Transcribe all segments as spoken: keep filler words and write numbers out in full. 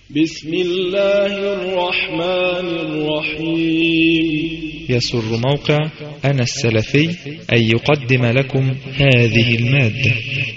بسم الله الرحمن الرحيم. يسر موقع أنا السلفي أن يقدم لكم هذه المادة.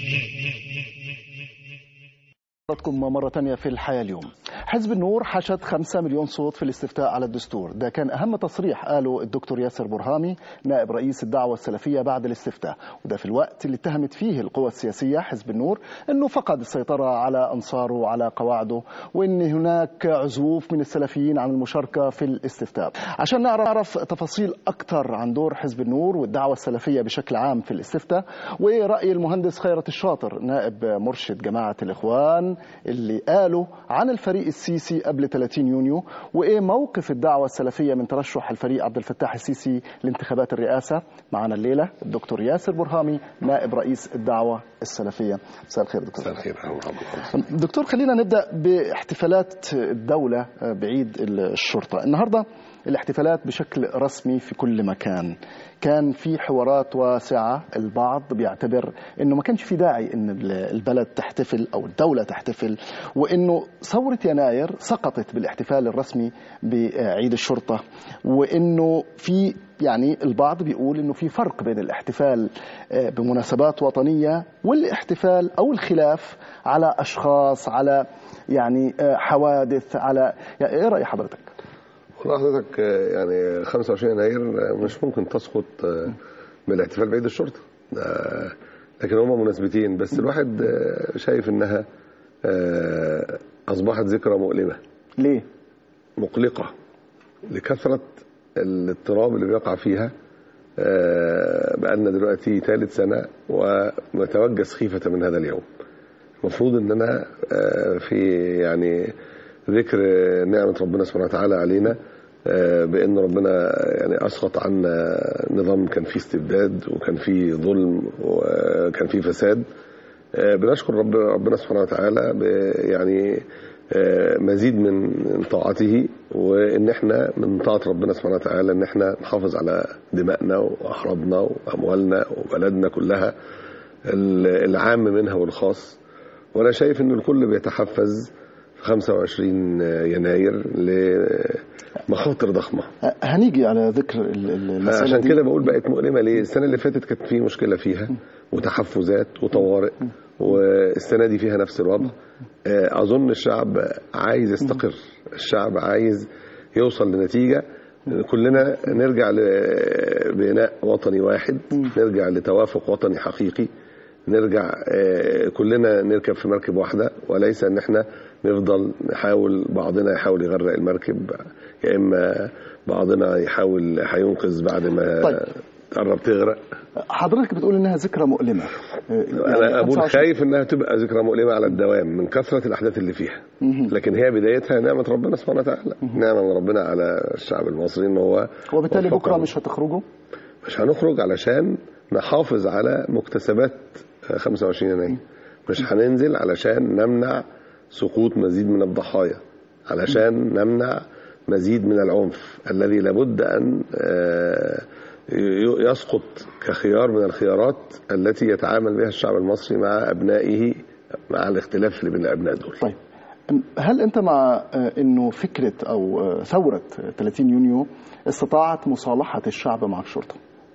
مرة تانية في الحياة اليوم. حزب النور حشد خمسة مليون صوت في الاستفتاء على الدستور. ده كان أهم تصريح قاله الدكتور ياسر برهامي نائب رئيس الدعوة السلفية بعد الاستفتاء، وده في الوقت اللي اتهمت فيه القوى السياسية حزب النور أنه فقد السيطرة على أنصاره وعلى قواعده، وأن هناك عزوف من السلفيين عن المشاركة في الاستفتاء. عشان نعرف تفاصيل أكثر عن دور حزب النور والدعوة السلفية بشكل عام في الاستفتاء، ورأي المهندس خيرت الشاطر نائب مرشد جماعة الإخوان اللي قالوا عن الفريق السيسي قبل ثلاثين يونيو، وإيه موقف الدعوة السلفية من ترشح الفريق عبد الفتاح السيسي لانتخابات الرئاسة. معنا الليلة الدكتور ياسر برهامي نائب رئيس الدعوة السلفية. مساء الخير دكتور. مساء الخير. دكتور، خلينا نبدأ باحتفالات الدولة بعيد الشرطة. النهاردة الاحتفالات بشكل رسمي في كل مكان، كان في حوارات واسعة. البعض بيعتبر انه ما كانش في داعي ان البلد تحتفل او الدولة تحتفل، وانه ثورة يناير سقطت بالاحتفال الرسمي بعيد الشرطة، وانه في يعني البعض بيقول انه في فرق بين الاحتفال بمناسبات وطنية والاحتفال او الخلاف على اشخاص، على يعني حوادث، على يعني ايه رأي حضرتك؟ حضرتك يعني خمسة وعشرين يناير مش ممكن تسقط بالاحتفال بعيد الشرطة، لكن هما مناسبتين، بس الواحد شايف انها اصبحت ذكرى مؤلمة. ليه؟ مقلقة لكثرة الاضطراب اللي بيقع فيها. بقالنا دلوقتي ثالث سنة ونتوجس خيفة من هذا اليوم. المفروض اننا في يعني ذكر نعمة ربنا سبحانه وتعالى علينا، بأن ربنا يعني أسقط عنا نظام كان فيه استبداد وكان فيه ظلم وكان فيه فساد. بنشكر رب ربنا سبحانه وتعالى يعني مزيد من طاعته، وإن احنا من طاعة ربنا سبحانه وتعالى إن احنا نحافظ على دمائنا وأحرابنا وأموالنا وبلدنا كلها، العام منها والخاص. وأنا شايف إن الكل بيتحفز خمسة وعشرين يناير لمخاطر ضخمة. هنيجي على ذكر المسألة عشان كده بقول بقت مؤلمة. ليه؟ السنة اللي فاتت كانت في مشكلة فيها وتحفزات وطوارئ، والسنة دي فيها نفس الوضع. أظن الشعب عايز يستقر، الشعب عايز يوصل لنتيجة، كلنا نرجع لبناء وطني واحد، نرجع لتوافق وطني حقيقي، نرجع كلنا نركب في مركب واحدة، وليس ان احنا نفضل نحاول بعضنا يحاول يغرق المركب، يا اما بعضنا يحاول هينقذ بعد ما طيب. تقرب تغرق. حضرتك بتقول انها ذكرى مؤلمة. يعني انا اقول خايف انها تبقى ذكرى مؤلمة على الدوام من كثرة الاحداث اللي فيها، لكن هي بدايتها نعمة ربنا سبحانه وتعالى، نعمة من ربنا على الشعب المصري ان هو وبالتالي بكرة مش هتخرجوا؟ مش هنخرج علشان نحافظ على مكتسبات خمسة وعشرين يناير، مش هننزل علشان نمنع سقوط مزيد من الضحايا، علشان نمنع مزيد من العنف الذي لابد أن يسقط كخيار من الخيارات التي يتعامل بها الشعب المصري مع أبنائه، مع الاختلاف اللي بين الأبناء دول. طيب، هل أنت مع أنه فكرة أو ثورة ثلاثين يونيو استطاعت مصالحة الشعب مع الشرطة؟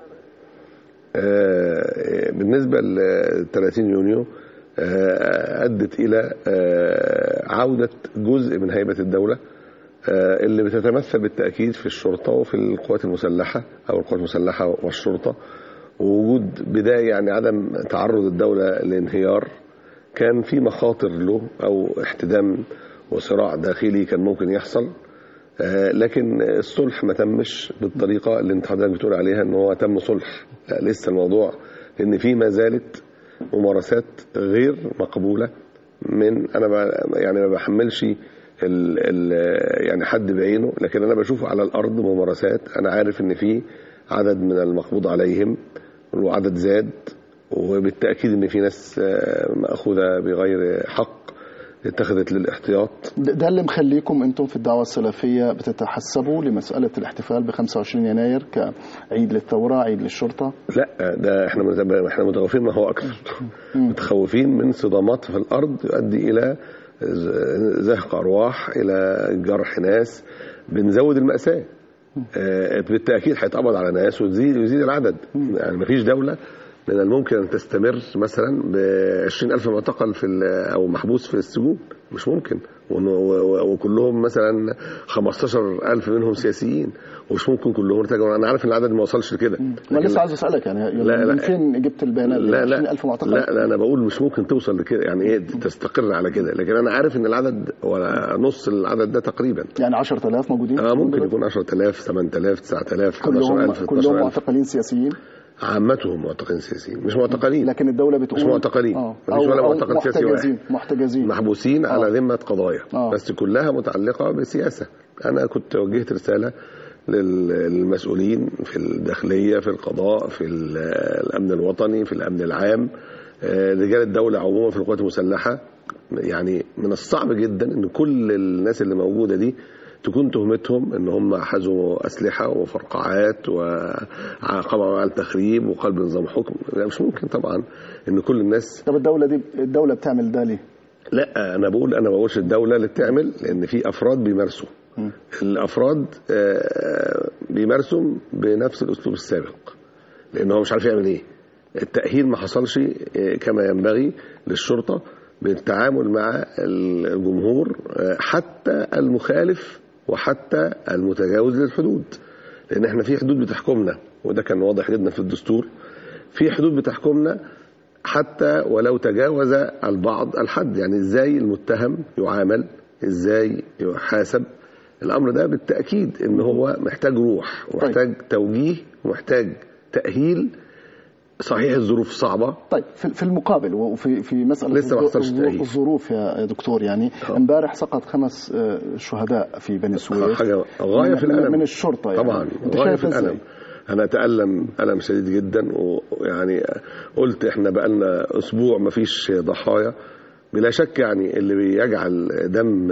بالنسبة ل ثلاثين يونيو أدت إلى عودة جزء من هيبة الدولة اللي بتتمثل بالتأكيد في الشرطة وفي القوات المسلحة أو القوات المسلحة والشرطة، ووجود بداية يعني عدم تعرض الدولة لانهيار. كان في مخاطر له أو احتدام وصراع داخلي كان ممكن يحصل، لكن الصلح ما تمش بالطريقة اللي انت حضرتك بتقول عليها ان هو تم صلح. لا، لسه الموضوع ان في ما زالت ممارسات غير مقبولة. من انا يعني ما بحملش ال ال يعني حد بعينه، لكن انا بشوف على الارض ممارسات انا عارف ان في عدد من المقبوض عليهم وعدد زاد، وبالتأكيد ان في ناس مأخوذة بغير حق اتخذت للاحتياط. ده اللي مخليكم انتم في الدعوة السلفية بتتحسبوا لمسألة الاحتفال ب خمسة وعشرين يناير كعيد للثورة، عيد للشرطة؟ لا، ده احنا احنا متخوفين ما هو اكثر، متخوفين من صدامات في الارض يؤدي الى زهق أرواح إلى جرح ناس، بنزود المأساة. بالتأكيد هيتقبض على ناس ويزيد ويزيد العدد. يعني مفيش دولة من الممكن أن تستمر مثلا بعشرين ألف معتقل في أو محبوس في السجون، مش ممكن. وكلهم مثلا خمستاشر ألف منهم سياسيين، ومش ممكن كلهم ارتجعوا. انا عارف ان العدد ما وصلش لكده. انا لسه عايز اسالك يعني لا من لا فين جبت البيانات دي؟ لا لا عشرين ألف معتقل؟ لا لا انا بقول مش ممكن توصل لكده، يعني ايه تستقر على كده، لكن انا عارف ان العدد ولا نص العدد ده تقريبا. يعني عشرة آلاف موجودين؟ اه ممكن يكون عشرة آلاف ثمانية آلاف تسعة آلاف كلهم ألف كلهم معتقلين سياسيين؟ عامتهم معتقلين سياسيين، مش معتقلين. لكن الدولة بتقول مش معتقلين، آه. مفيش ولا معتقل سياسي واحد. محتجزين محبوسين آه. على ذمة قضايا آه. بس كلها متعلقة بسياسة. أنا كنت وجهت رسالة للمسؤولين في الداخلية، في القضاء، في الأمن الوطني، في الأمن العام، رجال الدولة عموما في القوات المسلحة. يعني من الصعب جدا أن كل الناس اللي موجودة دي تكون تهمتهم ان هم حازوا اسلحه وفرقعات وقاموا على التخريب وقلب نظام حكم. لا مش ممكن طبعا ان كل الناس. طب الدوله دي الدوله بتعمل ده ليه؟ لا انا بقول انا ما بقولش الدوله اللي بتعمل، لان في افراد بيمارسوا. م. الافراد بيمارسوا بنفس الاسلوب السابق، لان هو مش عارف يعمل ايه. التاهيل ما حصلش كما ينبغي للشرطه بالتعامل مع الجمهور، حتى المخالف وحتى المتجاوز للحدود. لان احنا في حدود بتحكمنا، وده كان واضح جدا في الدستور. في حدود بتحكمنا حتى ولو تجاوز البعض الحد. يعني ازاي المتهم يعامل، ازاي يحاسب، الامر ده بالتاكيد ان هو محتاج روح ومحتاج طيب. توجيه ومحتاج تاهيل. صحيح الظروف صعبة. طيب في المقابل وفي في مسألة لسه ما حصلش تأهيل. الظروف يا دكتور، يعني امبارح سقط خمس شهداء في بني سويف. حاجة غاية في الألم من الشرطة يعني. طبعا غاية في الألم. أنا أتألم ألم شديد جدا، ويعني قلت إحنا بقالنا أسبوع ما فيش ضحايا. بلا شك يعني اللي بيجعل دم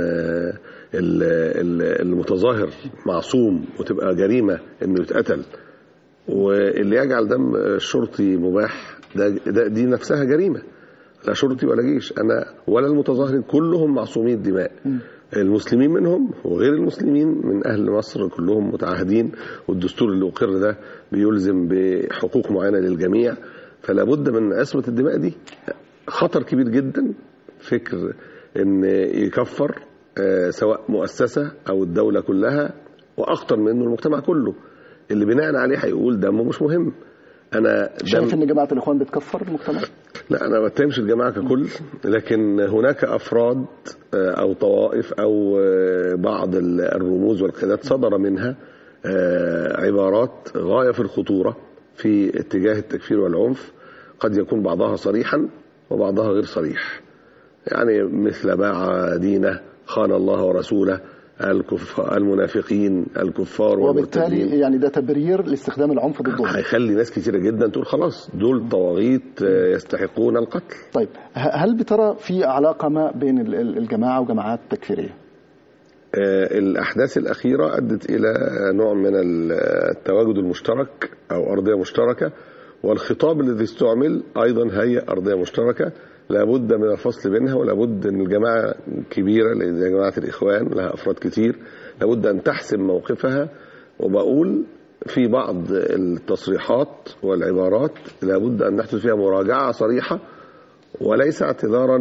المتظاهر معصوم وتبقى جريمة إنه يتقتل، واللي يجعل دم الشرطي مباح، ده, ده دي نفسها جريمة. لا شرطي ولا جيش أنا ولا المتظاهرين كلهم معصومين الدماء. م. المسلمين منهم وغير المسلمين من أهل مصر كلهم متعاهدين، والدستور اللي أقر ده بيلزم بحقوق معينة للجميع. فلا بد من عصمة الدماء دي. خطر كبير جدا فكر إن يكفر سواء مؤسسة أو الدولة كلها، وأخطر منه المجتمع كله اللي بناء عليه هيقول دمه مش مهم. انا شايف ان جماعه الاخوان بتكفر المجتمع؟ لا انا ما بتهمش الجماعه ككل، لكن هناك افراد او طوائف او بعض الرموز والقيادات صدر منها عبارات غايه في الخطوره في اتجاه التكفير والعنف. قد يكون بعضها صريحا وبعضها غير صريح، يعني مثل باع دينه، خان الله ورسوله، الكفار، المنافقين، الكفار والمرتدين. وبالتالي يعني ده تبرير لاستخدام العنف ضدهم. هيخلي ناس كثيره جدا تقول خلاص دول طواغيت يستحقون القتل. طيب هل بترى في علاقه ما بين الجماعه وجماعات تكفيريه؟ الأحداث الأخيرة أدت إلى نوع من التواجد المشترك أو أرضية مشتركة، والخطاب الذي استعمل أيضا هي أرضية مشتركة. لابد من الفصل بينها، ولابد أن الجماعة كبيرة زي جماعة الإخوان لها أفراد كتير، لابد أن تحسم موقفها. وبقول في بعض التصريحات والعبارات لابد أن نحدث فيها مراجعة صريحة، وليس اعتذارا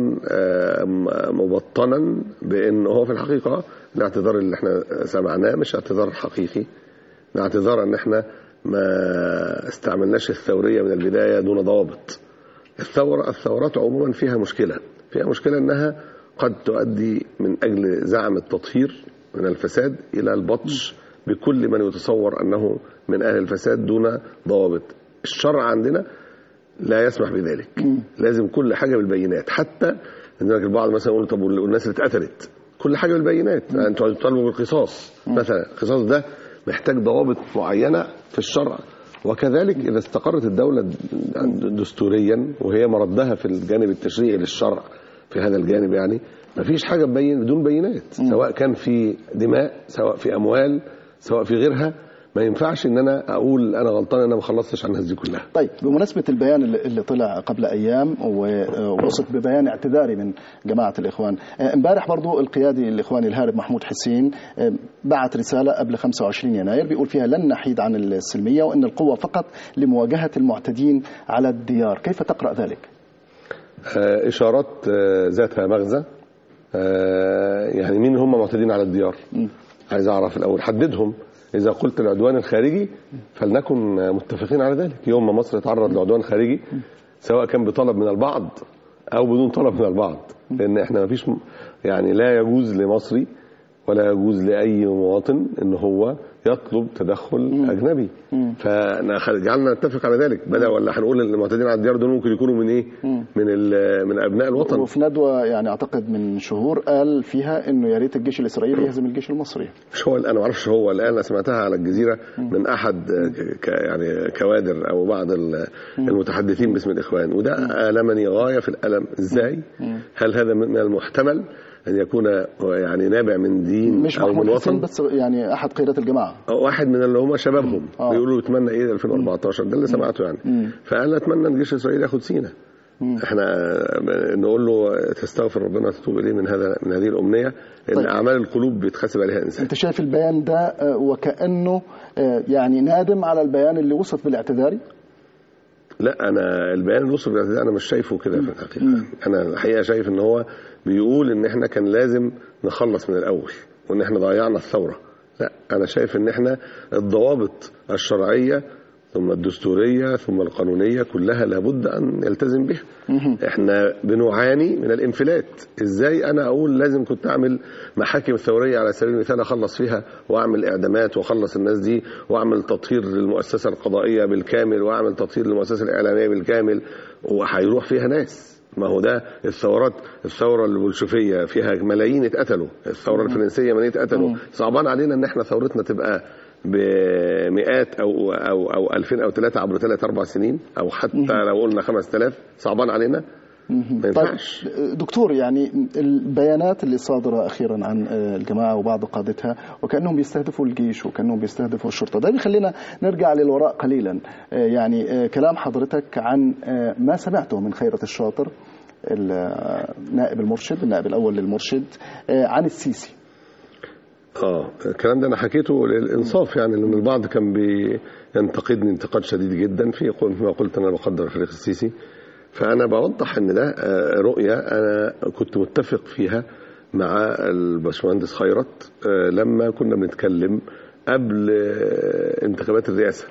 مبطنا بأنه هو في الحقيقة الاعتذار اللي احنا سمعناه مش اعتذار حقيقي. الاعتذار ان احنا ما استعملناش الثورية من البداية دون ضوابط. الثورة الثورات عموما فيها مشكلة فيها مشكلة انها قد تؤدي من اجل زعم التطهير من الفساد الى البطش بكل من يتصور انه من اهل الفساد دون ضوابط. الشرع عندنا لا يسمح بذلك. لازم كل حاجة بالبينات، حتى عندنا البعض مثلا يقول طب والناس اللي اتقتلت كل حاجة بالبينات، انتوا هتطالبوا بالقصاص مثلا. القصاص ده محتاج ضوابط معينة في الشرع. وكذلك إذا استقرت الدولة دستوريا وهي مردها في الجانب التشريعي للشرع في هذا الجانب، يعني مفيش حاجة بين بدون بينات، سواء كان في دماء، سواء في أموال، سواء في غيرها. ما ينفعش ان انا اقول انا غلطان ان انا ما خلصتش عن الناس دي كلها. طيب بمناسبه البيان اللي طلع قبل ايام ووصف ببيان اعتذاري من جماعه الاخوان، امبارح برضو القيادي الاخواني الهارب محمود حسين بعت رساله قبل خمسة وعشرين يناير بيقول فيها لن نحيد عن السلميه وان القوه فقط لمواجهه المعتدين على الديار، كيف تقرا ذلك؟ اشارات ذاتها مغزى. يعني مين هم معتدين على الديار؟ م. عايز اعرف الاول، حددهم. إذا قلت العدوان الخارجي فلنكن متفقين على ذلك. يوم ما مصر تعرض لعدوان خارجي سواء كان بطلب من البعض أو بدون طلب من البعض، لأن إحنا ما فيش يعني لا يجوز لمصري ولا يجوز لأي مواطن إن هو يطلب تدخل أجنبي. فجعلنا نتفق على ذلك. بدأ ولا هنقول المعتدين على الديار دول ممكن يكونوا من إيه؟ من من أبناء الوطن. وفي ندوة يعني أعتقد من شهور قال فيها إنه يا ريت الجيش الإسرائيلي يهزم الجيش المصري. مش هو أنا ما أعرفش هو الآن، أنا سمعتها على الجزيرة من أحد يعني كوادر أو بعض المتحدثين باسم الإخوان، وده ألمني غاية في الألم. إزاي؟ هل هذا من المحتمل أن يكون يعني نابع من دين مش أو من وطن؟ بس يعني أحد قيادة الجماعة أو واحد من اللي هم شبابهم آه. بيقولوا يتمنى إيه ألفين وأربعتاشر، ده اللي سمعته يعني. فقال أتمنى أن الجيش الإسرائيلي ياخد سينا. مم. احنا نقول له تستغفر ربنا تتوب إليه من هذا من هذه الأمنية، إن طيب. أعمال القلوب بيتحسب عليها إنسان. أنت شايف البيان ده وكأنه يعني نادم على البيان اللي وصف بالاعتذاري؟ لا، أنا البيان اللي وصف بالاعتذاري أنا مش شايفه كده في الحقيقة. مم. أنا الحقيقة شايف إن هو بيقول إن إحنا كان لازم نخلص من الأول وإن إحنا ضيعنا الثورة. لا، أنا شايف إن إحنا الضوابط الشرعية ثم الدستورية ثم القانونية كلها لابد أن يلتزم بها. إحنا بنعاني من الانفلات. إزاي أنا أقول لازم كنت أعمل محاكم ثورية على سبيل المثال أخلص فيها وأعمل إعدامات وأخلص الناس دي وأعمل تطهير للمؤسسة القضائية بالكامل وأعمل تطهير للمؤسسة الإعلامية بالكامل وهيروح فيها ناس؟ ما هو ده الثورات. الثورة البولشفية فيها ملايين اتقتلوا، الثورة الفرنسية ملايين اتقتلوا. صعبان علينا ان احنا ثورتنا تبقى بمئات او او او ألفين او ثلاثة عبر ثلاث اربع سنين، او حتى لو قلنا خمسة آلاف. صعبان علينا. ما ينفعش. طيب دكتور، يعني البيانات اللي صادرة أخيرا عن الجماعة وبعض قادتها وكأنهم بيستهدفوا الجيش وكأنهم بيستهدفوا الشرطة، ده بيخلينا نرجع للوراء قليلا. يعني كلام حضرتك عن ما سمعته من خيرة الشاطر النائب المرشد النائب الأول للمرشد عن السيسي. اه الكلام ده انا حكيته للانصاف، يعني لان البعض كان بينتقدني انتقاد شديد جدا في ما قلت انا بقدر الفريق السيسي. فأنا بوضح إن ده رؤية أنا كنت متفق فيها مع الباشمهندس خيرت لما كنا بنتكلم قبل انتخابات الرئاسة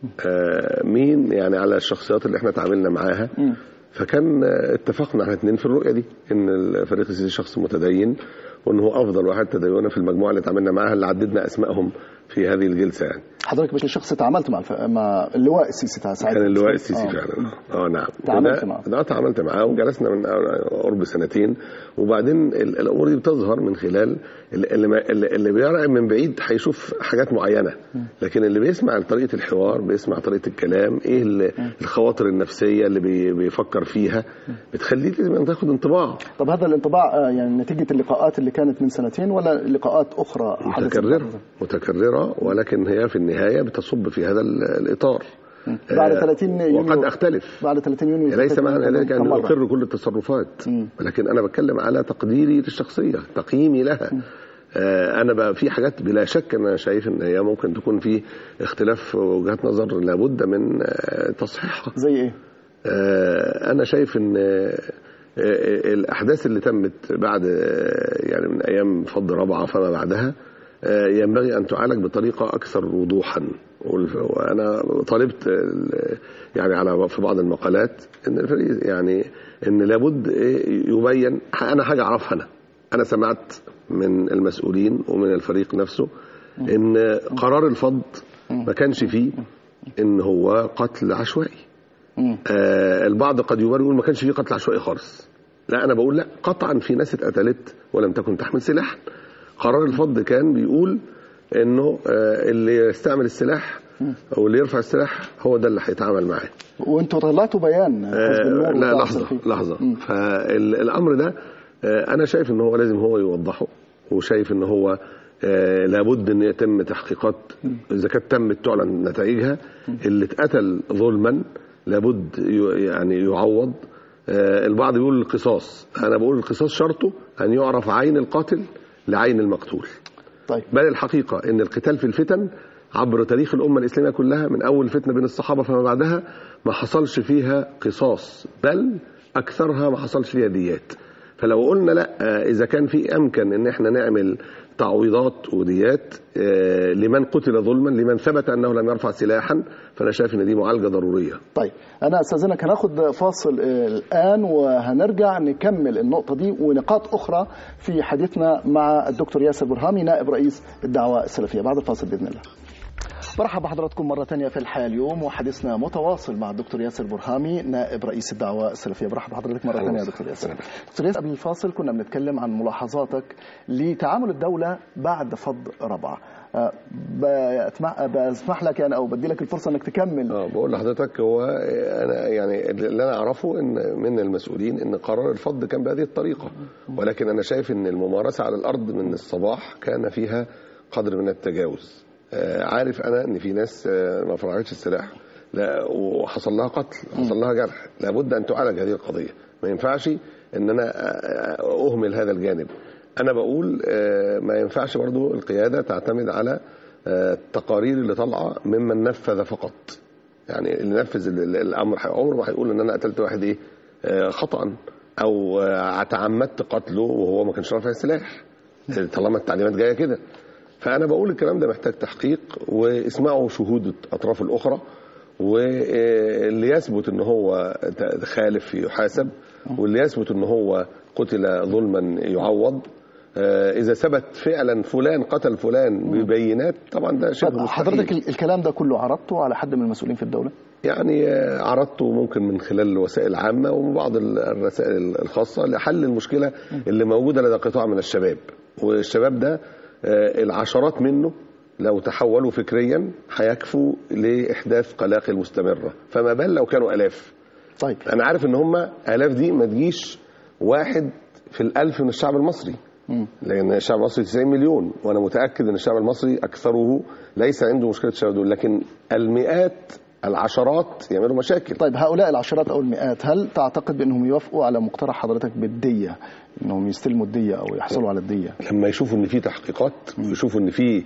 مين يعني على الشخصيات اللي احنا تعاملنا معاها. فكان اتفقنا على اتنين في الرؤية دي، إن الفريق السيسي شخص متدين وإن هو أفضل واحد تدينا في المجموعة اللي تعاملنا معاها اللي عددنا أسمائهم في هذه الجلسة. يعني حضرتك مش شخص تعاملت مع الف... مع اللواء السيسي ساعتها؟ كان اللواء السيسي آه. فعلا اه نعم تعاملت معه. ده تعاملت معاه وجلسنا من قرب سنتين. وبعدين الامور دي بتظهر من خلال اللي, اللي بيرى من بعيد هيشوف حاجات معينه، لكن اللي بيسمع طريقه الحوار بيسمع طريقه الكلام، ايه الخواطر النفسيه اللي بيفكر فيها بتخليه لازم تاخد انطباع. طب هذا الانطباع يعني نتيجه اللقاءات اللي كانت من سنتين ولا لقاءات اخرى متكرره متكرره ولكن هي في النهايه بتصب في هذا الاطار. بعد ثلاثين يونيو وقد اختلف بعد ثلاثين يونيو ليس معنى ذلك ان اقر كل التصرفات، ولكن انا بتكلم على تقديري للشخصيه، تقييمي لها. آه انا بقى في حاجات بلا شك انا شايف ان هي ممكن تكون في اختلاف وجهات نظر لابد من آه تصحيحها. زي ايه؟ آه انا شايف ان آه الاحداث اللي تمت بعد آه يعني من ايام فض رابعه فما بعدها ينبغي أن تعالج بطريقة أكثر وضوحا. وأنا طالبت يعني على في بعض المقالات إن الفريق يعني إن لابد يبين. أنا حاجة أعرفها، أنا أنا سمعت من المسؤولين ومن الفريق نفسه إن قرار الفض ما كانش فيه إن هو قتل عشوائي. آه البعض قد يبرر يقول ما كانش فيه قتل عشوائي خالص. لا، أنا بقول لا، قطعا في ناس اتقتلت ولم تكن تحمل سلاحا. قرار الفض كان بيقول انه اللي يستعمل السلاح او اللي يرفع السلاح هو ده اللي هيتعامل معاه. وانتوا طلعتوا بيان حزب النور. لا لحظه لحظه فالامر ده انا شايف ان هو لازم هو يوضحه وشايف ان هو آه لابد ان يتم تحقيقات، اذا كانت تمت تعلن نتائجها. اللي اتقتل ظلما لابد يعني يعوض. آه البعض بيقول القصاص، انا بقول القصاص شرطه ان يعرف عين القاتل لعين المقتول. طيب. بل الحقيقه ان القتال في الفتن عبر تاريخ الامه الاسلاميه كلها من اول فتنه بين الصحابه فما بعدها ما حصلش فيها قصاص، بل اكثرها ما حصلش فيها ديات. فلو قلنا لا، اذا كان في امكن ان احنا نعمل تعويضات وديات لمن قتل ظلما، لمن ثبت انه لم يرفع سلاحا، فانا شايف ان دي معالجه ضروريه. طيب انا استاذنك هناخد فاصل الان وهنرجع نكمل النقطه دي ونقاط اخرى في حديثنا مع الدكتور ياسر برهامي نائب رئيس الدعوه السلفيه بعد الفاصل باذن الله. مرحبا بحضراتكم مرة تانية في الحياة اليوم، وحديثنا متواصل مع الدكتور ياسر برهامي نائب رئيس الدعوة السلفية. مرحبا بحضرتك مرة تانية يا دكتور ياسر. دكتور ياسر، قبل الفاصل كنا بنتكلم عن ملاحظاتك لتعامل الدولة بعد فض ربعة. بسمح لك يعني او بدي لك الفرصة انك تكمل. اه بقول لحضرتك، هو انا يعني اللي انا اعرفه ان من المسؤولين ان قرار الفض كان بهذه الطريقة، ولكن انا شايف ان الممارسة على الارض من الصباح كان فيها قدر من التجاوز. عارف انا ان في ناس ما فرعتش السلاح لا وحصل لها قتل، حصل لها جرح، لابد ان تعالج هذه القضيه. ما ينفعش ان انا اهمل هذا الجانب. انا بقول ما ينفعش برضو القياده تعتمد على التقارير اللي طالعه ممن نفذ فقط. يعني اللي نفذ الامر عمره ما هيقول ان انا قتلت واحد ايه خطا او تعمدت قتله وهو ما كانش رافع السلاح، طالما التعليمات جايه كده. فأنا بقول الكلام ده محتاج تحقيق، واسمعوا شهود الأطراف الأخرى، واللي يثبت ان هو خالف يحاسب، واللي يثبت ان هو قتل ظلما يعوض. إذا ثبت فعلا فلان قتل فلان ببينات طبعا ده شيء مستحيل. حضرتك الكلام ده كله عرضته على حد من المسؤولين في الدولة؟ يعني عرضته ممكن من خلال الوسائل العامة وبعض الرسائل الخاصة لحل المشكلة اللي موجودة لدى قطاع من الشباب، والشباب ده العشرات منه لو تحولوا فكريا هيكفوا لإحداث قلاقل مستمرة، فما بال لو كانوا آلاف. طيب أنا عارف إن هم آلاف دي ما تجيش واحد في الألف من الشعب المصري، م. لأن الشعب المصري تسعين مليون، وأنا متأكد إن الشعب المصري أكثره ليس عنده مشكلة الشباب دول، لكن المئات العشرات يعملوا مشاكل. طيب هؤلاء العشرات أو المئات هل تعتقد بأنهم يوافقوا على مقترح حضرتك بالدية، أنهم يستلموا الدية أو يحصلوا على الدية؟ لما يشوفوا إن في تحقيقات ويشوفوا إن في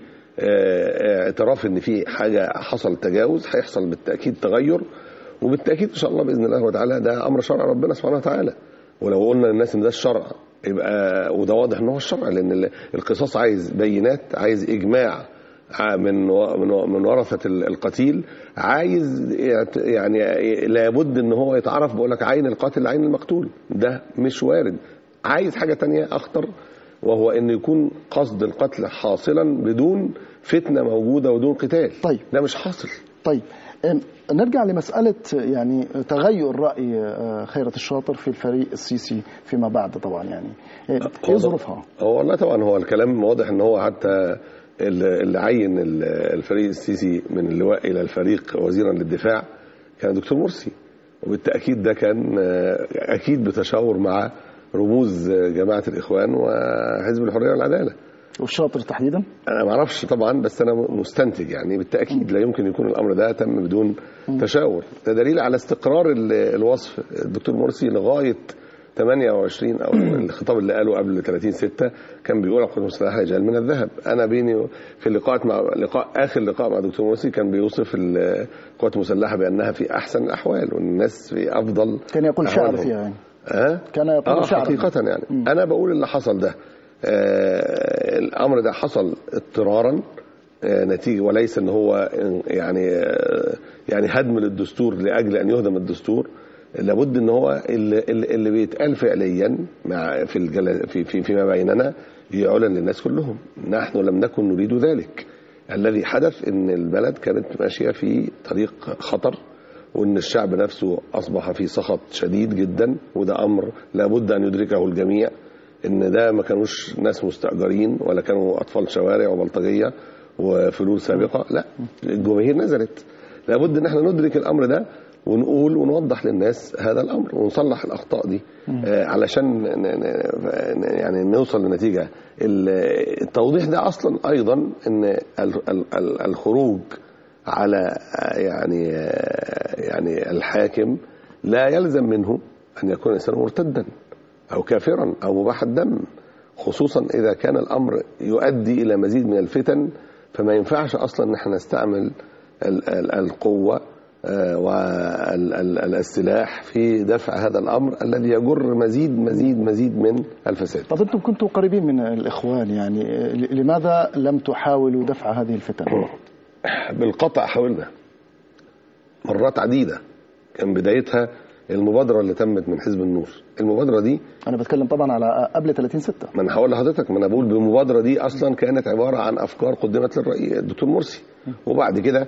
اعتراف إن في حاجة حصل تجاوز، هيحصل بالتأكيد تغير، وبالتأكيد إن شاء الله بإذن الله وتعالى ده أمر شرع ربنا سبحانه وتعالى. ولو قلنا للناس إن ده الشرع يبقى وده واضح إن هو الشرع، لأن القصاص عايز بينات، عايز إجماع من من ورثة القتيل، عايز يعني لابد ان هو يتعرف. بقول لك عين القاتل عين المقتول، ده مش وارد. عايز حاجة تانية اخطر، وهو ان يكون قصد القتل حاصلا بدون فتنة موجودة ودون قتال. طيب ده مش حاصل. طيب نرجع لمسألة يعني تغير رأي خيرت الشاطر في الفريق السيسي فيما بعد. طبعا يعني ايه ظروفها؟ هو والله طبعا هو الكلام واضح ان هو حتى اللي عين الفريق السيسي من اللواء إلى الفريق وزيرا للدفاع كان دكتور مرسي، وبالتأكيد ده كان أكيد بتشاور مع رموز جماعة الإخوان وحزب الحرية والعدالة. والشاطر تحديدا؟ أنا ما أعرفش طبعا، بس أنا مستنتج يعني بالتأكيد لا يمكن يكون الأمر ده تم بدون تشاور. ده دليل على استقرار الوصف. الدكتور مرسي لغاية ثمانية وعشرين او الخطاب اللي قاله قبل ثلاثين ستة كان بيقول القوات المسلحه رجال من الذهب. انا بيني في اللقاءات مع لقاء اخر لقاء مع دكتور مرسي كان بيوصف القوات المسلحه بانها في احسن الاحوال والناس في افضل. كان يقول شعر فيها يعني. ها؟ كان يقول آه شعر حقيقه يعني. م. انا بقول اللي حصل ده آه الامر ده حصل اضطرارا آه نتيجه، وليس ان هو يعني آه يعني هدم للدستور لاجل ان يهدم الدستور. لابد ان هو اللي, اللي بيتقال فعليا مع في الجل في في فيما بيننا يعلن للناس كلهم. نحن لم نكن نريد ذلك. الذي حدث ان البلد كانت ماشيه في طريق خطر، وان الشعب نفسه اصبح في سخط شديد جدا، وده امر لابد ان يدركه الجميع. ان ده ما كانوش ناس مستاجرين ولا كانوا اطفال شوارع وبلطجيه وفلول سابقه، لا، الجماهير نزلت. لابد ان احنا ندرك الامر ده ونقول ونوضح للناس هذا الامر ونصلح الاخطاء دي آه علشان يعني نوصل لنتيجه. التوضيح ده اصلا ايضا ان الخروج على يعني يعني الحاكم لا يلزم منه ان يكون انسان مرتدا او كافرا او مباح الدم، خصوصا اذا كان الامر يؤدي الى مزيد من الفتن. فما ينفعش اصلا ان احنا نستعمل القوه والسلاح في دفع هذا الامر الذي يجر مزيد مزيد مزيد من الفساد. طب انتم كنتوا قريبين من الاخوان، يعني لماذا لم تحاولوا دفع هذه الفتن؟ بالقطع حاولنا مرات عديده. كان بدايتها المبادره اللي تمت من حزب النور. المبادره دي انا بتكلم طبعا على قبل ثلاثين ستة. ما انا هقول لحضرتك، ما انا بقول بالمبادره دي اصلا كانت عباره عن افكار قدمت للرئيس الدكتور مرسي، وبعد كده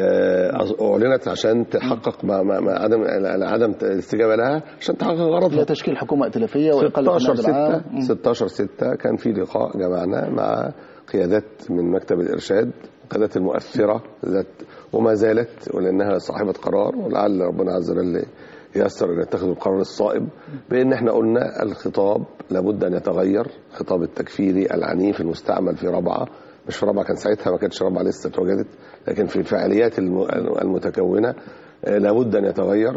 اعلنت عشان تحقق مع, مع عدم عدم الاستجابه لها عشان تحقق غرضها، تشكيل حكومه ائتلافيه واقاله النائب العام. ستاشر ستة كان في لقاء جمعنا مع قيادات من مكتب الارشاد، قيادات المؤثره ذات وما زالت، ولانها صاحبه قرار، ولعل ربنا عز وجل ييسر ان يتخذوا القرار الصائب، بان احنا قلنا الخطاب لابد ان يتغير. خطاب التكفيري العنيف المستعمل في رابعه، مش في رابعه، كان ساعتها ما كانتش رابعه لسه اتوجدت، لكن في الفعاليات المتكونه لابد ان يتغير.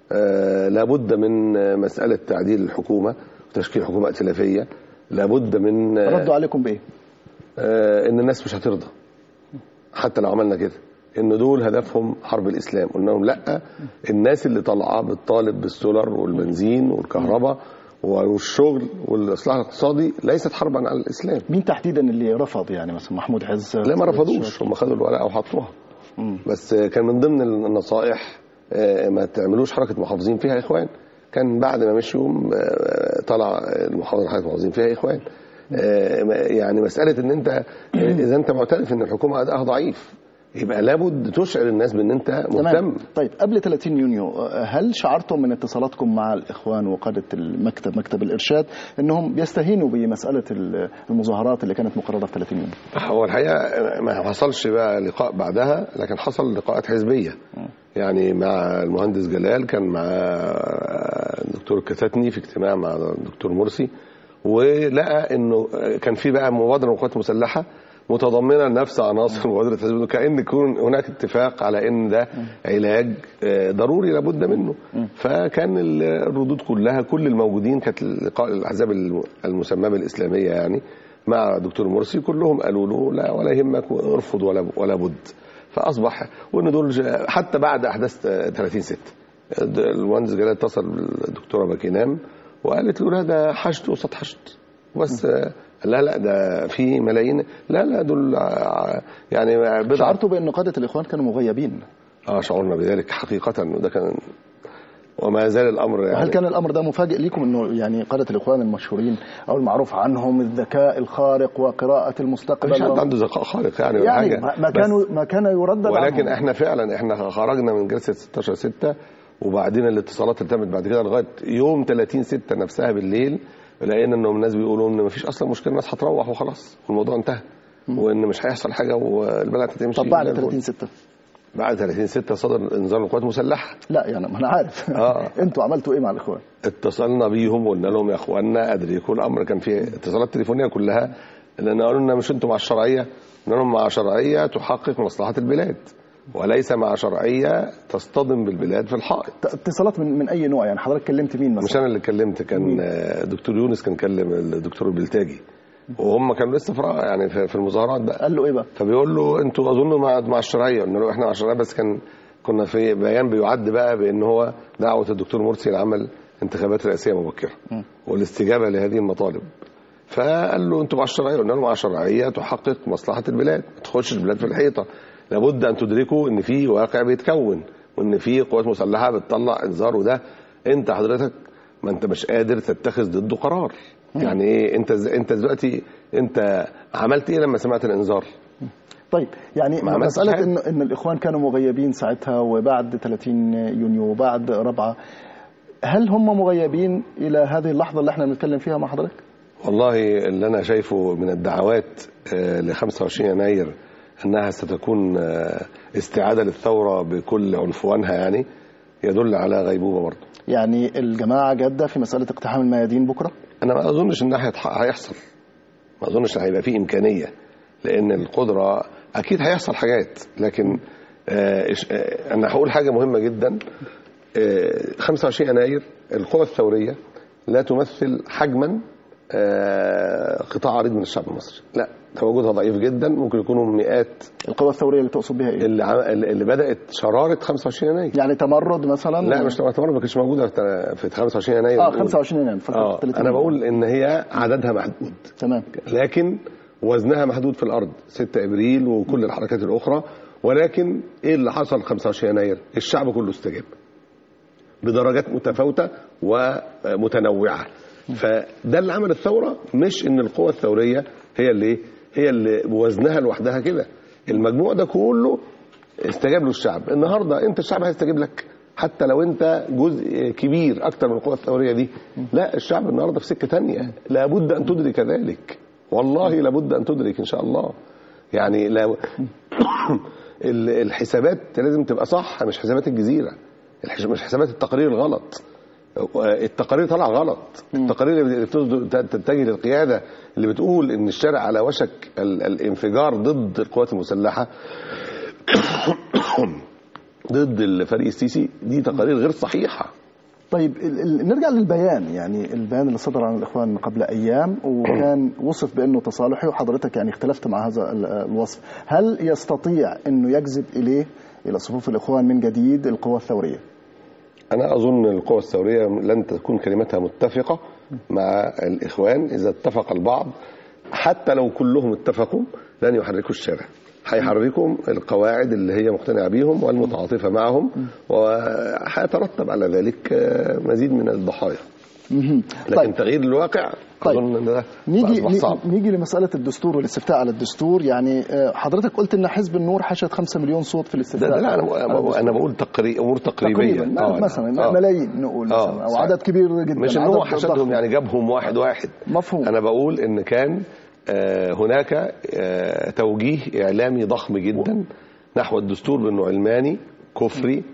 لابد من مساله تعديل الحكومه وتشكيل حكومه ائتلافيه. لابد من ردوا عليكم بايه؟ ان الناس مش هترضى حتى لو عملنا كده، ان دول هدفهم حرب الاسلام. قلنا لهم لا، الناس اللي طالعه بتطالب بالسولر والبنزين والكهرباء والشغل والاصلاح الاقتصادي ليست حربا على الاسلام. مين تحديدا اللي رفض؟ يعني مثلا محمود عز؟ لا ما رفضوش، هم خدوا الورقه وحطوها، بس كان من ضمن النصائح ما تعملوش حركه محافظين فيها اخوان. كان بعد ما مشوا طلع المحافظه حركه محافظين فيها اخوان. يعني مساله ان انت اذا انت معترف ان الحكومه ادائها ضعيف يبقى لابد تشعر الناس بان انت مهتم. طيب قبل ثلاثين يونيو هل شعرتم من اتصالاتكم مع الاخوان وقاده المكتب مكتب الارشاد انهم بيستهينوا بمساله المظاهرات اللي كانت مقرره في ثلاثين يونيو؟ هو الحقيقه ما حصلش بقى لقاء بعدها، لكن حصل لقاءات حزبيه. يعني مع المهندس جلال كان مع الدكتور كتاتني في اجتماع مع الدكتور مرسي، ولقى انه كان في بقى مبادره من القوات المسلحه متضمنه نفس عناصر مبادره حزب النور، كأن يكون هناك اتفاق على ان ده علاج ضروري لابد منه. فكان الردود كلها كل الموجودين كانت لقاء الاحزاب المسماه بالاسلاميه يعني مع دكتور مرسي، كلهم قالوا له لا ولا يهمك ارفض ولا ولا بد. فاصبح وان دول حتى بعد احداث ثلاثين ستة المهندس جلال اتصل بالدكتوره باكينام وقالت له لا ده حشد قصاد حشد بس. لا لا ده في ملايين، لا لا دول يعني بضع. شعرتوا بأن قادة الإخوان كانوا مغيبين؟ اه شعرنا بذلك حقيقة، وده كان وما زال الأمر يعني. هل كان الأمر ده مفاجئ لكم انه يعني قادة الإخوان المشهورين أو المعروف عنهم الذكاء الخارق وقراءة المستقبل؟ مش حد عنده ذكاء خارق يعني, يعني حاجة ما كانوا ما كان يردد ولكن عنهم. احنا فعلا احنا خرجنا من جلسة ستاشر ستة وبعدين الاتصالات اللي تمت بعد كده لغاية يوم ثلاثين ستة نفسها بالليل، لقينا انهم الناس بيقولوا ان مفيش اصلا مشكله، الناس هتروح وخلاص والموضوع انتهى وان مش هيحصل حاجه والبلد هتمشي. طب بعد ثلاثين ستة؟ بعد ثلاثين ستة صدر انذار القوات المسلحه. لا يعني ما انا عارف. اه انتوا عملتوا ايه مع الاخوان؟ اتصلنا بيهم وقلنا لهم يا اخواننا ادركوا الامر. كان في اتصالات تليفونيه كلها لان قالوا لنا مش انتوا مع الشرعيه، قلنا لهم مع شرعيه تحقق مصلحه البلاد وليس مع شرعيه تصطدم بالبلاد في الحائط. اتصالات من من اي نوع يعني؟ حضرتك كلمت مين مثلا؟ مش انا اللي كلمت، كان دكتور يونس كان كلم الدكتور البلتاجي وهم كانوا لسه في يعني في المظاهرات بقى. قال له ايه بقى؟ فبيقول له انتوا اظن مع مع الشرعيه، قلنا له احنا مع الشرعيه، بس كان كنا في بيان بيعد بقى بان هو دعوه الدكتور مرسي لعمل انتخابات رئاسيه مبكره والاستجابه لهذه المطالب. فقال له انتوا مع الشرعيه، قلنا له مع الشرعيه تحقق مصلحه البلاد، ما تخش البلاد في الحيطه. لابد ان تدركوا ان في واقع بيتكون وان في قوات مسلحه بتطلع انذار، وده انت حضرتك ما انت مش قادر تتخذ ضده قرار. يعني ايه انت انت دلوقتي انت عملت ايه لما سمعت الانذار؟ طيب يعني مساله ان ان الاخوان كانوا مغيبين ساعتها وبعد ثلاثين يونيو وبعد رابعة، هل هم مغيبين الى هذه اللحظه اللي احنا بنتكلم فيها مع حضرتك؟ والله اللي انا شايفه من الدعوات ل خمسة وعشرين يناير انها ستكون استعاده للثوره بكل عنفوانها، يعني يدل على غيبوبة برضه. يعني الجماعة جادة في مسألة اقتحام الميادين بكرة؟ أنا ما أظنش إن هيحصل، ما أظنش إن هيبقى فيه إمكانية، لأن القدرة أكيد هيحصل حاجات، لكن آه أنا هقول حاجة مهمة جدا. آه خمسة وعشرين يناير القوى الثورية لا تمثل حجما آه قطاع عريض من الشعب المصري، لا، تواجدها ضعيف جدا. ممكن يكونوا مئات. القوى الثورية اللي تقصد بها ايه؟ اللي, اللي بدأت شرارة خمسة وعشرين يناير. يعني تمرد مثلا؟ لا مش تمرد، ما كانتش موجودة في خمسة وعشرين يناير. اه خمسة وعشرين يناير. آه انا بقول ان هي عددها محدود، تمام، لكن وزنها محدود في الارض. ستة ابريل وكل الحركات الاخرى. ولكن ايه اللي حصل خمسة وعشرين يناير؟ الشعب كله استجاب بدرجات متفاوتة ومتنوعة. فده اللي عمل الثورة، مش ان القوى الثورية هي اللي هي اللي بوزنها لوحدها كده. المجموع ده كله استجاب له الشعب. النهاردة انت الشعب هيستجيب لك حتى لو انت جزء كبير اكتر من القوى الثورية دي. لا، الشعب النهاردة في سكة تانية، لابد ان تدرك ذلك، والله لابد ان تدرك ان شاء الله. يعني لا الحسابات لازم تبقى صح، مش حسابات الجزيرة، مش حسابات التقارير الغلط. التقارير طلع غلط. التقارير اللي تتجه للقيادة اللي بتقول ان الشارع على وشك الانفجار ضد القوات المسلحة ضد الفريق السيسي، دي تقارير غير صحيحة. طيب نرجع للبيان، يعني البيان اللي صدر عن الإخوان قبل أيام وكان وصف بأنه تصالحي، وحضرتك يعني اختلفت مع هذا الوصف. هل يستطيع أنه يجذب إليه إلى صفوف الإخوان من جديد القوى الثورية؟ أنا أظن القوى الثورية لن تكون كلمتها متفقة مع الإخوان. إذا اتفق البعض، حتى لو كلهم اتفقوا، لن يحركوا الشارع، هيحركوا القواعد اللي هي مقتنعة بيهم والمتعاطفة معهم، وهيترتب على ذلك مزيد من الضحايا. لكن طيب. تغيير الواقع طيب. أظن أن ده نيجي صعب. نيجي لمسألة الدستور والاستفتاء على الدستور. يعني حضرتك قلت ان حزب النور حشد خمسة مليون صوت في الاستفتاء. لا, لا أنا, أنا بقول تقري... أمور تقريبية تقريبا. مثلا آه. ملايين نقول مثلا آه. أو عدد كبير جدا، مش إن هو حشدهم يعني جابهم واحد واحد. مفهوم. أنا بقول إن كان آه هناك آه توجيه إعلامي ضخم جدا نحو الدستور بأنه علماني كفري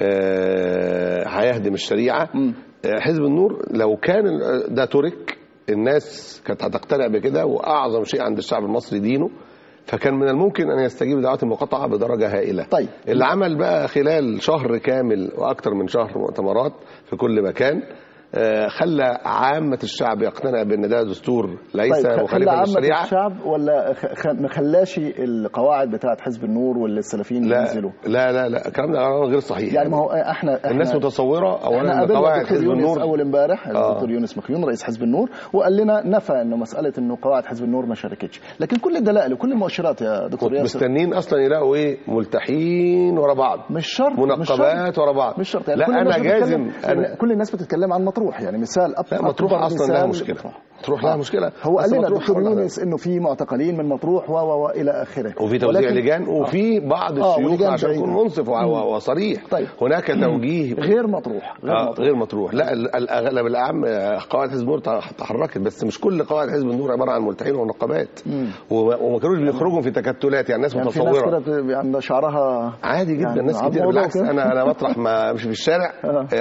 آه هيهدم الشريعة. آه حزب النور لو كان ده ترك، الناس كانت هتقتنع بكده، وأعظم شيء عند الشعب المصري دينه، فكان من الممكن أن يستجيب لدعوات المقاطعة بدرجة هائلة. طيب. اللي عمل بقى خلال شهر كامل وأكثر من شهر مؤتمرات في كل مكان، خلى عامة الشعب يقتنع بأن ده دستور ليس طيب مخالفا للشريعة. عامة الشعب ولا ما خلاش القواعد بتاعت حزب النور والسلفيين ينزلوا؟ لا لا لا الكلام ده غير صحيح. يعني ما هو احنا, احنا الناس متصورة اولا ان قواعد حزب النور. اول امبارح الدكتور يونس مخيون رئيس حزب النور وقال لنا نفى انه مسألة انه قواعد حزب النور ما شاركتش، لكن كل الدلائل وكل المؤشرات يا دكتور ياسر مستنين اصلا يلاقوا ايه؟ ملتحين ورا بعض، مش شرط منقبات ورا بعض، مش شرط. يعني لا انا جازم أنا كل الناس بتتكلم عن مطروح، يعني مثال لا مطروح اصلا لها مشكله. مطروح لها مشكله. هو قال لنا الدكتور يونس انه في معتقلين من مطروح و و الى اخره، وفي توزيع لجان وفي بعض الشيوخ آه عشان يكون منصف وصريح. طيب. هناك توجيه غير مطروح غير آه مطروح, غير مطروح. لا الاغلب الاعم قواعد حزب النور تحركت، بس مش كل قواعد حزب النور عباره عن ملتحين ونقابات، وما كانوش بيخرجوا في تكتلات. يعني الناس يعني متصوره في ناس عندها شعرها عادي جدا. يعني ناس كتير بالعكس، انا انا مطرح ما مش في الشارع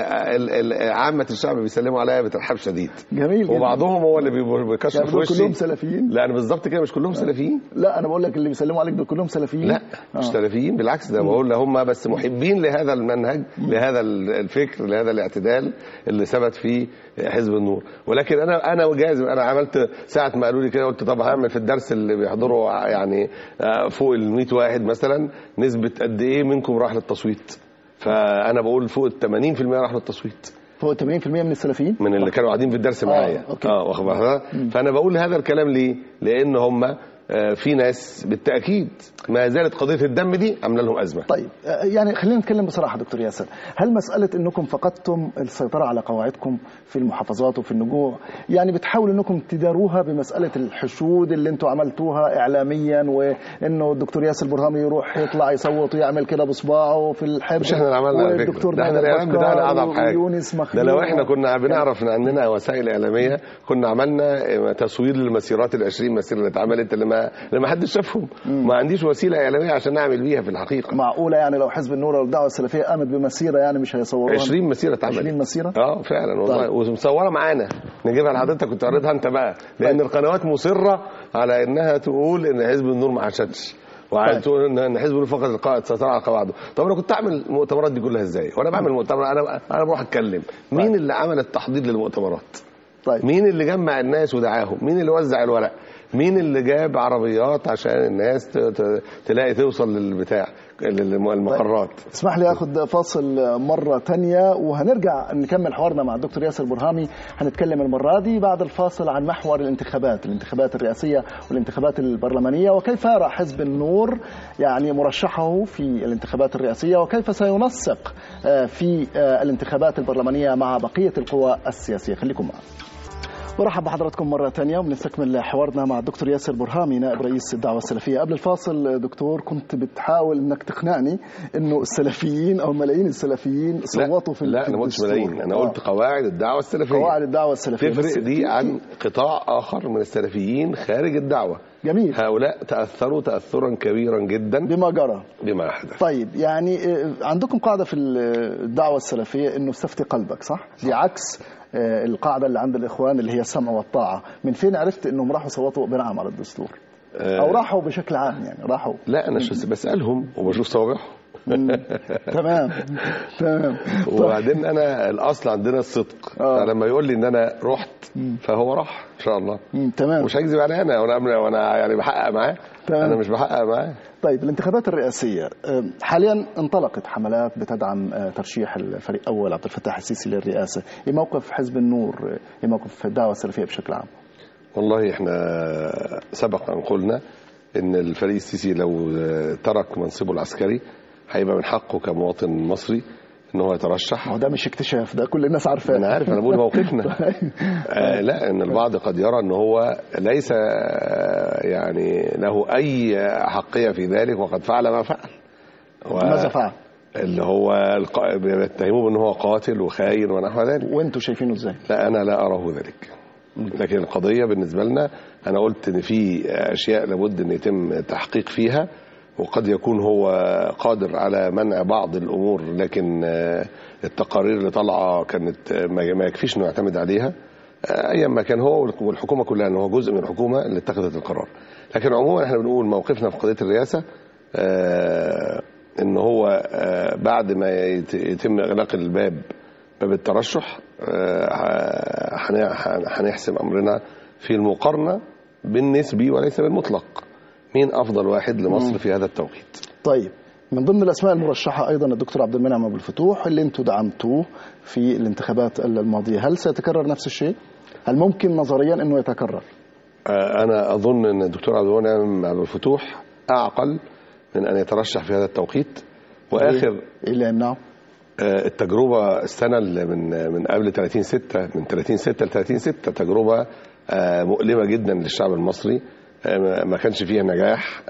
عامه الشعب بيسلموا عليا بترحاب شديد. جميل. وبعضهم هو اللي بيكشف يعني في وشي. كلهم سلفيين؟ لا انا بالظبط كده مش كلهم سلفيين. لا انا بقول لك اللي بيسلموا عليك دول كلهم سلفيين. لا مش آه. سلفيين، بالعكس ده بقول هم بس محبين لهذا المنهج، لهذا الفكر، لهذا الاعتدال اللي ثبت فيه حزب النور. ولكن انا انا جازم، انا عملت ساعه ما قالوا لي كده قلت طب هعمل في الدرس اللي بيحضروا يعني فوق ال مئة واحد مثلا نسبه قد ايه منكم راح للتصويت؟ فانا بقول فوق ال ثمانين بالمئة راح للتصويت. فوق ثمانين بالمئة من السلفيين من اللي كانوا قاعدين في الدرس معايا. اه, آه واخد بالك. فانا بقول هذا الكلام ليه؟ لان هم في ناس بالتأكيد ما زالت قضية الدم دي عامله لهم أزمة. طيب يعني خلينا نتكلم بصراحة دكتور ياسر، هل مسألة أنكم فقدتم السيطرة على قواعدكم في المحافظات وفي النجوع يعني بتحاولوا أنكم تداروها بمسألة الحشود اللي أنتم عملتوها إعلاميا، وأنه الدكتور ياسر برهامي يروح يطلع يصوت ويعمل كده بصباعه في الحبر؟ مش احنا اللي عملنا على فكرة، ده احنا الإعلام بتاعنا أضعف حاجة. ده لو احنا كنا بنعرف ان عندنا وسائل إعلامية كنا عملنا تصوير للمسيرات العشرين مسيرة اللي اتعملت اللي ما ما ما حدش شافهم، ما عنديش وسيله اعلاميه عشان اعمل بيها في الحقيقه. معقوله يعني لو حزب النور والدعوه السلفيه قامت بمسيره يعني مش هيصوروها؟ عشرين مسيره اتعملت. عشرين مسيره؟ اه فعلا والله. طيب. ومصوره معانا نجيبها لحضرتك وتعرضها انت بقى، لان طيب. القنوات مصره على انها تقول ان حزب النور ما عاشتش، وعايز تقول ان حزب النور فقد القائد سيطر على قواعده. طب انا كنت اعمل المؤتمرات دي كلها ازاي؟ وانا بعمل مؤتمر انا انا بروح اتكلم، مين طيب. اللي عمل التحضير للمؤتمرات؟ طيب. مين اللي جمع الناس ودعاهم؟ مين اللي وزع الورق؟ مين اللي جاب عربيات عشان الناس تلاقي توصل للبتاع المقرات؟ طيب. اسمح لي اخد فاصل مرة تانية وهنرجع نكمل حوارنا مع الدكتور ياسر برهامي. هنتكلم المرة دي بعد الفاصل عن محور الانتخابات الانتخابات الرئاسية والانتخابات البرلمانية، وكيف يرى حزب النور يعني مرشحه في الانتخابات الرئاسية، وكيف سينسق في الانتخابات البرلمانية مع بقية القوى السياسية. خليكم معنا. برحب بحضراتكم مرة تانية وبنستكمل حوارنا مع الدكتور ياسر برهامي نائب رئيس الدعوة السلفية. قبل الفاصل دكتور كنت بتحاول انك تقنعني انه السلفيين او ملايين السلفيين صوتوا في لا, لا انا ما قلتش ملايين، انا قلت قواعد الدعوة السلفية. قواعد الدعوة السلفية تفرق دي عن قطاع اخر من السلفيين خارج الدعوة. جميل. هؤلاء تأثروا تأثرا كبيرا جدا بما جرى بما حدث. طيب يعني عندكم قاعدة في الدعوة السلفية انه استفتي قلبك، صح؟ دي عكس القاعدة اللي عند الإخوان اللي هي السمع والطاعة. من فين عرفت إنهم راحوا صوتوا بنعم على الدستور؟ أو راحوا بشكل عام يعني راحوا؟ لا أنا شو بسألهم وبشوف صوابعهم. تمام تمام. وبعدين أنا الأصل عندنا الصدق، فلما يقول لي إن أنا رحت فهو راح إن شاء الله. تمام. مش هكذب عليه أنا وأنا وأنا يعني بحقق معاه. أنا مش بحقق معاه. طيب الانتخابات الرئاسية حاليا انطلقت حملات بتدعم ترشيح الفريق أول عبد الفتاح السيسي للرئاسة. إيه موقف حزب النور؟ إيه موقف الدعوة السلفية بشكل عام؟ والله إحنا سبق أن قلنا إن الفريق السيسي لو ترك منصبه العسكري هيبقى من حقه كمواطن مصري ان هو يترشح. هو ده مش اكتشاف، ده كل الناس عارفاه. انا عارف، انا بقول موقفنا. آه لا ان البعض قد يرى ان هو ليس يعني له اي حقيه في ذلك وقد فعل ما فعل. ماذا فعل؟ اللي هو بيتهموه بان هو قاتل وخاين ونحو ذلك. وانتوا شايفينه ازاي؟ لا انا لا اراه ذلك. لكن القضيه بالنسبه لنا انا قلت ان في اشياء لابد ان يتم تحقيق فيها، وقد يكون هو قادر على منع بعض الأمور، لكن التقارير اللي طالعه كانت ما يكفيش انه يعتمد عليها. ايام ما كان هو والحكومه كلها انه هو جزء من الحكومه اللي اتخذت القرار. لكن عموما احنا بنقول موقفنا في قضيه الرئاسه ان هو بعد ما يتم اغلاق الباب باب الترشح هنحسم امرنا في المقارنه بالنسبي وليس بالمطلق. مين افضل واحد لمصر في هذا التوقيت؟ طيب من ضمن الاسماء المرشحه ايضا الدكتور عبد المنعم ابو الفتوح اللي انتم دعمتوه في الانتخابات الماضيه، هل سيتكرر نفس الشيء؟ هل ممكن نظريا انه يتكرر؟ انا اظن ان الدكتور عبد المنعم ابو الفتوح اعقل من ان يترشح في هذا التوقيت. واخر ايه اللي يمنعه؟ التجربه السنه من من قبل ثلاثين ستة من ثلاثين ستة ل ثلاثين ستة تجربه مؤلمه جدا للشعب المصري، ما كانش فيها نجاح.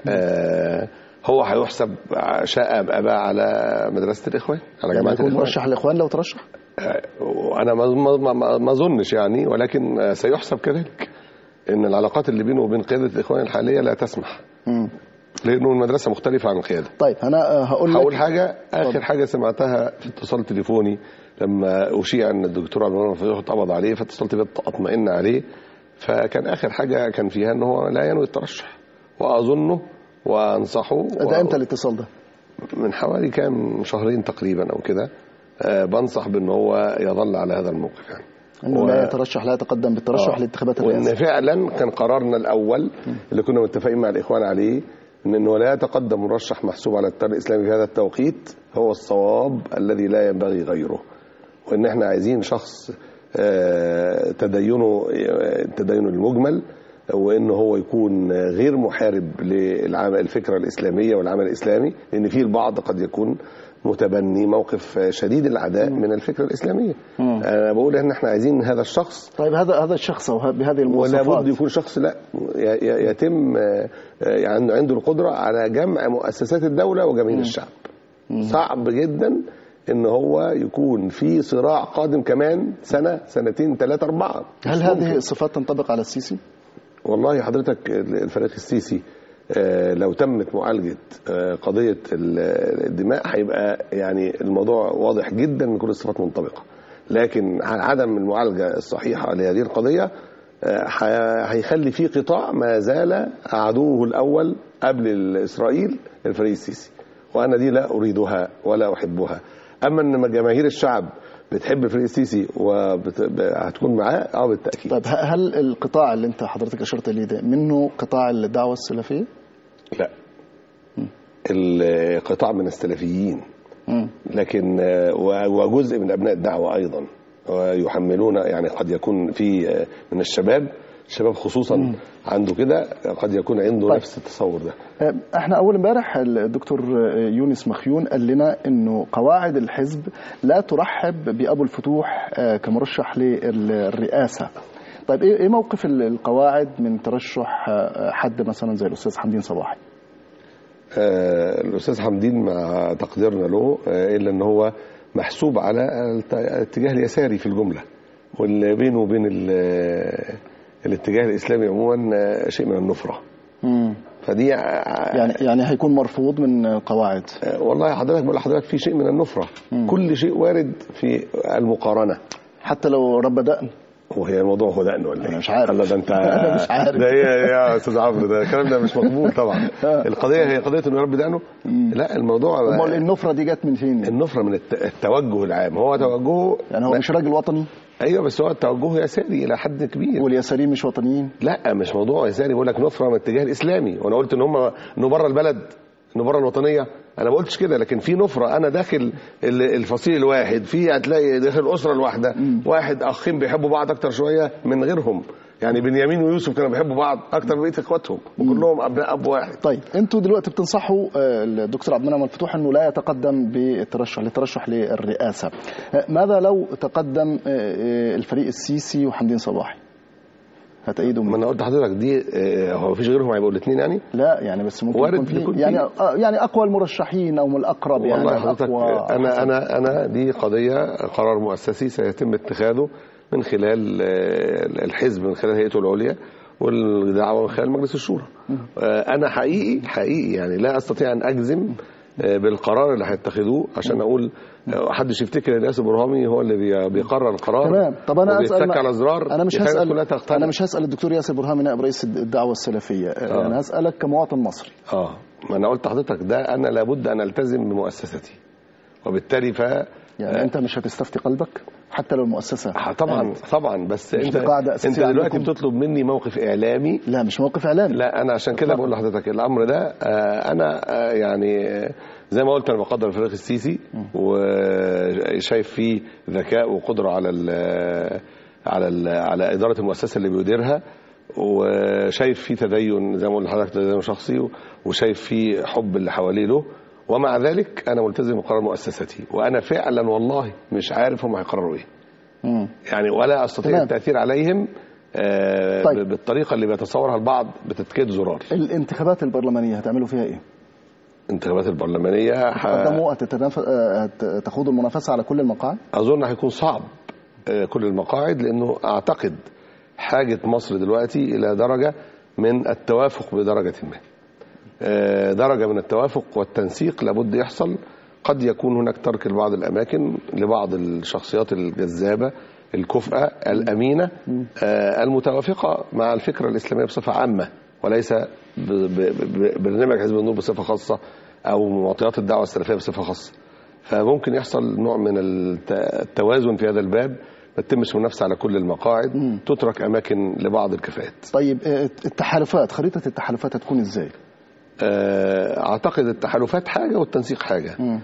هو هيحسب شاء ام ابى على مدرسه الاخوان، على جماعه الاخوان. مرشح الاخوان لو ترشح؟ انا ما اظنش يعني، ولكن سيحسب كذلك ان العلاقات اللي بينه وبين قياده الاخوان الحاليه لا تسمح. امم لانه المدرسه مختلفه عن القياده. طيب انا هقول لك هقول حاجه اخر طب. حاجه سمعتها في اتصال تليفوني لما اشيع ان الدكتور عبد المنعم اتقبض عليه، فاتصلت بيه اطمئن عليه، فكان اخر حاجه كان فيها ان هو لا ينوي الترشح، واظنه وانصحه. ده امتى الاتصال ده؟ من حوالي كام شهرين تقريبا او كده. أه بنصح بان هو يظل على هذا الموقف، يعني انه و... لا يترشح لا يتقدم بالترشح آه. لانتخابات الرئاسه. وان فعلا كان قرارنا الاول اللي كنا متفقين مع الاخوان عليه ان انه لا يتقدم مرشح محسوب على التيار الاسلامي في هذا التوقيت هو الصواب الذي لا ينبغي غيره، وان احنا عايزين شخص أه تدينه تدينه المجمل، وانه هو يكون غير محارب للفكره الاسلاميه والعمل الاسلامي، لان في البعض قد يكون متبني موقف شديد العداء من الفكره الاسلاميه. مم. انا بقول ان احنا عايزين هذا الشخص. طيب هذا هذا الشخص بهذه المواصفات ولا بد يكون شخص لا يتم يعني عنده القدره على جمع مؤسسات الدوله وجماهير مم. الشعب. مم. صعب جدا ان هو يكون في صراع قادم كمان سنه سنتين ثلاثه اربعه. هل هذه الصفات تنطبق على السيسي؟ والله حضرتك الفريق السيسي لو تمت معالجة قضية الدماء هيبقى يعني الموضوع واضح جدا من كل الصفات منطبقة، لكن عدم المعالجة الصحيحة لهذه القضية هيخلي في قطاع ما زال عدوه الأول قبل إسرائيل الفريق السيسي، وأنا دي لا أريدها ولا أحبها. أما أن جماهير الشعب بتحب الفريق السيسي وهتكون معاه اه بالتأكيد. طيب هل القطاع اللي انت حضرتك أشرت ليه ده منه قطاع الدعوة السلفية؟ لا، القطاع من السلفيين، لكن وجزء من أبناء الدعوة أيضا ويحملون، يعني قد يكون في من الشباب الشباب خصوصا مم. عنده كده قد يكون عنده طيب. نفس التصور ده. احنا اول امبارح الدكتور يونس مخيون قال لنا انه قواعد الحزب لا ترحب بأبو الفتوح كمرشح للرئاسة. طيب ايه موقف القواعد من ترشح حد مثلا زي الاستاذ حمدين صباحي؟ آه الاستاذ حمدين مع تقديرنا له آه الا ان هو محسوب على الاتجاه اليساري في الجملة، واللي بينه وبين الاتجاه الإسلامي عموما شيء من النفرة. مم. فدي يعني يعني هيكون مرفوض من القواعد. والله حضرتك بقول لحضرتك في شيء من النفرة. مم. كل شيء وارد في المقارنة حتى لو رب دقن. وهي الموضوع هو دقن ولا ايه؟ انا مش عارف. الله، ده انت انا مش عارف. ده ايه يا استاذ عمرو، ده الكلام ده مش مقبول طبعا. القضيه هي قضيه انه رب دقنه. لا، الموضوع امال النفره دي جت من فين؟ النفره من التوجه العام، هو توجهه يعني هو مش راجل وطني. ايوه بس هو توجهه يساري الى حد كبير. واليساريين مش وطنيين؟ لا، مش موضوع يساري، بقول لك نفره من الاتجاه الاسلامي، وانا قلت ان هم انه بره البلد، انه بره الوطنيه، انا ما قلتش كده، لكن في نفره. انا داخل الفصيل الواحد، في هتلاقي داخل الاسره الواحده واحد اخين بيحبوا بعض اكتر شويه من غيرهم، يعني بنيامين ويوسف كانوا بيحبوا بعض اكتر من بقيه اخواتهم وكلهم ابناء اب واحد. طيب انتوا دلوقتي بتنصحوا الدكتور عبد المنعم الفتوح انه لا يتقدم بالترشح للترشح للرئاسه. ماذا لو تقدم الفريق السيسي وحمدين صباحي؟ هتأيدوا ما انا قلت لحضرتك دي هو مفيش غيرهم هيبقوا الاثنين يعني؟ لا يعني بس ممكن يكون في يعني يعني اقوى المرشحين او من الاقرب. والله يعني حضرتك انا انا انا دي قضيه قرار مؤسسي سيتم اتخاذه من خلال الحزب، من خلال هيئته العليا، والدعوه من خلال مجلس الشورى. انا حقيقي حقيقي يعني لا استطيع ان اجزم بالقرار اللي هيتخذوه عشان اقول محدش يفتكر ان ياسر برهامي هو اللي بيقرر القرار. تمام. طب انا اسال على زرار انا مش هسال انا مش هسال الدكتور ياسر برهامي نائب رئيس الدعوه السلفيه. آه. انا هسالك كمواطن مصري. اه ما انا قلت لحضرتك ده انا لابد ان التزم بمؤسستي، وبالتالي ف يعني آه. انت مش هتستفتي قلبك حتى لو المؤسسه؟ طبعا يعني طبعا بس انت انت دلوقتي عندكم. بتطلب مني موقف اعلامي. لا مش موقف اعلامي. لا انا عشان كده بقول لحضرتك الامر ده آه انا آه يعني زي ما قلت انا بقدر الفريق السيسي وشايف فيه ذكاء وقدره على ال على ال على اداره المؤسسه اللي بيديرها، وشايف فيه تدين زي ما قلت لحضرتك تدين شخصي، وشايف فيه حب اللي حواليه له، ومع ذلك انا ملتزم بقرار مؤسستي، وانا فعلا والله مش عارف هم هيقرروا ايه يعني، ولا استطيع تمام. التاثير عليهم آه طيب. بالطريقه اللي بيتصورها البعض بتتكيد زرار. الانتخابات البرلمانيه هتعملوا فيها ايه؟ الانتخابات البرلمانيه هتقدموا تخوضوا المنافسه على كل المقاعد؟ اظن هيكون صعب كل المقاعد، لانه اعتقد حاجه مصر دلوقتي الى درجه من التوافق بدرجه ما، درجه من التوافق والتنسيق لابد يحصل. قد يكون هناك ترك لبعض الاماكن لبعض الشخصيات الجذابه الكفءه الامينه المتوافقه مع الفكره الاسلاميه بصفه عامه، وليس برنامج حزب النور بصفه خاصه او معطيات الدعوه السلفيه بصفه خاصه. فممكن يحصل نوع من التوازن في هذا الباب، ما تتمش منافسه على كل المقاعد، م. تترك اماكن لبعض الكفاءات. طيب التحالفات، خريطه التحالفات هتكون ازاي؟ اعتقد التحالفات حاجه والتنسيق حاجه. م.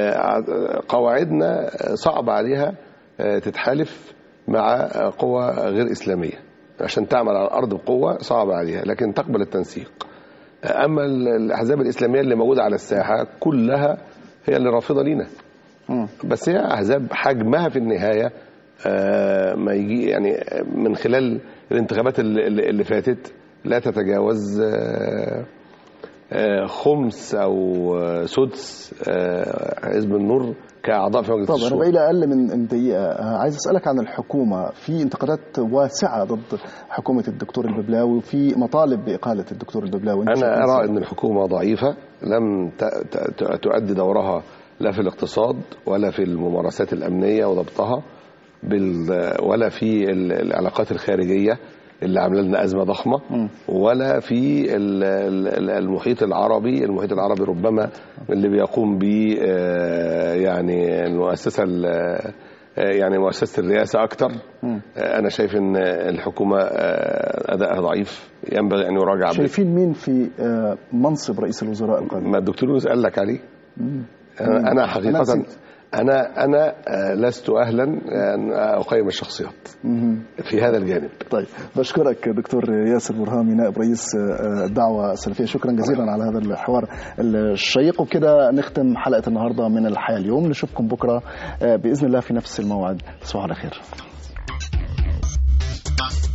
قواعدنا صعب عليها تتحالف مع قوى غير اسلاميه عشان تعمل على الارض بقوه، صعب عليها، لكن تقبل التنسيق. اما الاحزاب الاسلاميه اللي موجوده على الساحه كلها هي اللي رافضه لينا، بس هي احزاب حجمها في النهايه ما يجي يعني من خلال الانتخابات اللي فاتت لا تتجاوز خمس او سدس حزب النور كاعضاء في مجلس طب الشورى. انا باقي لي اقل من دقيقه، عايز اسالك عن الحكومه. في انتقادات واسعه ضد حكومه الدكتور الببلاوي وفي مطالب باقاله الدكتور الببلاوي. انا ارى ان الحكومه ضعيفه، لم تؤدي دورها لا في الاقتصاد ولا في الممارسات الامنيه وضبطها ولا في العلاقات الخارجيه اللي عامله لنا ازمه ضخمه، ولا في المحيط العربي. المحيط العربي ربما اللي بيقوم به يعني المؤسسه يعني مؤسسه الرئاسه اكتر. انا شايف ان الحكومه ادائها ضعيف، ينبغي ان يراجع. شايفين مين في منصب رئيس الوزراء القادم؟ ما الدكتور يونس قال لك عليه. انا حقيقه أنا أنا أنا لست أهلا أن أقيم الشخصيات في هذا الجانب. طيب بشكرك دكتور ياسر برهامي نائب رئيس الدعوة السلفية، شكرا جزيلا على هذا الحوار الشيق. وكده نختم حلقة النهاردة من الحياة اليوم. نشوفكم بكرة بإذن الله في نفس الموعد. تصبحوا على خير.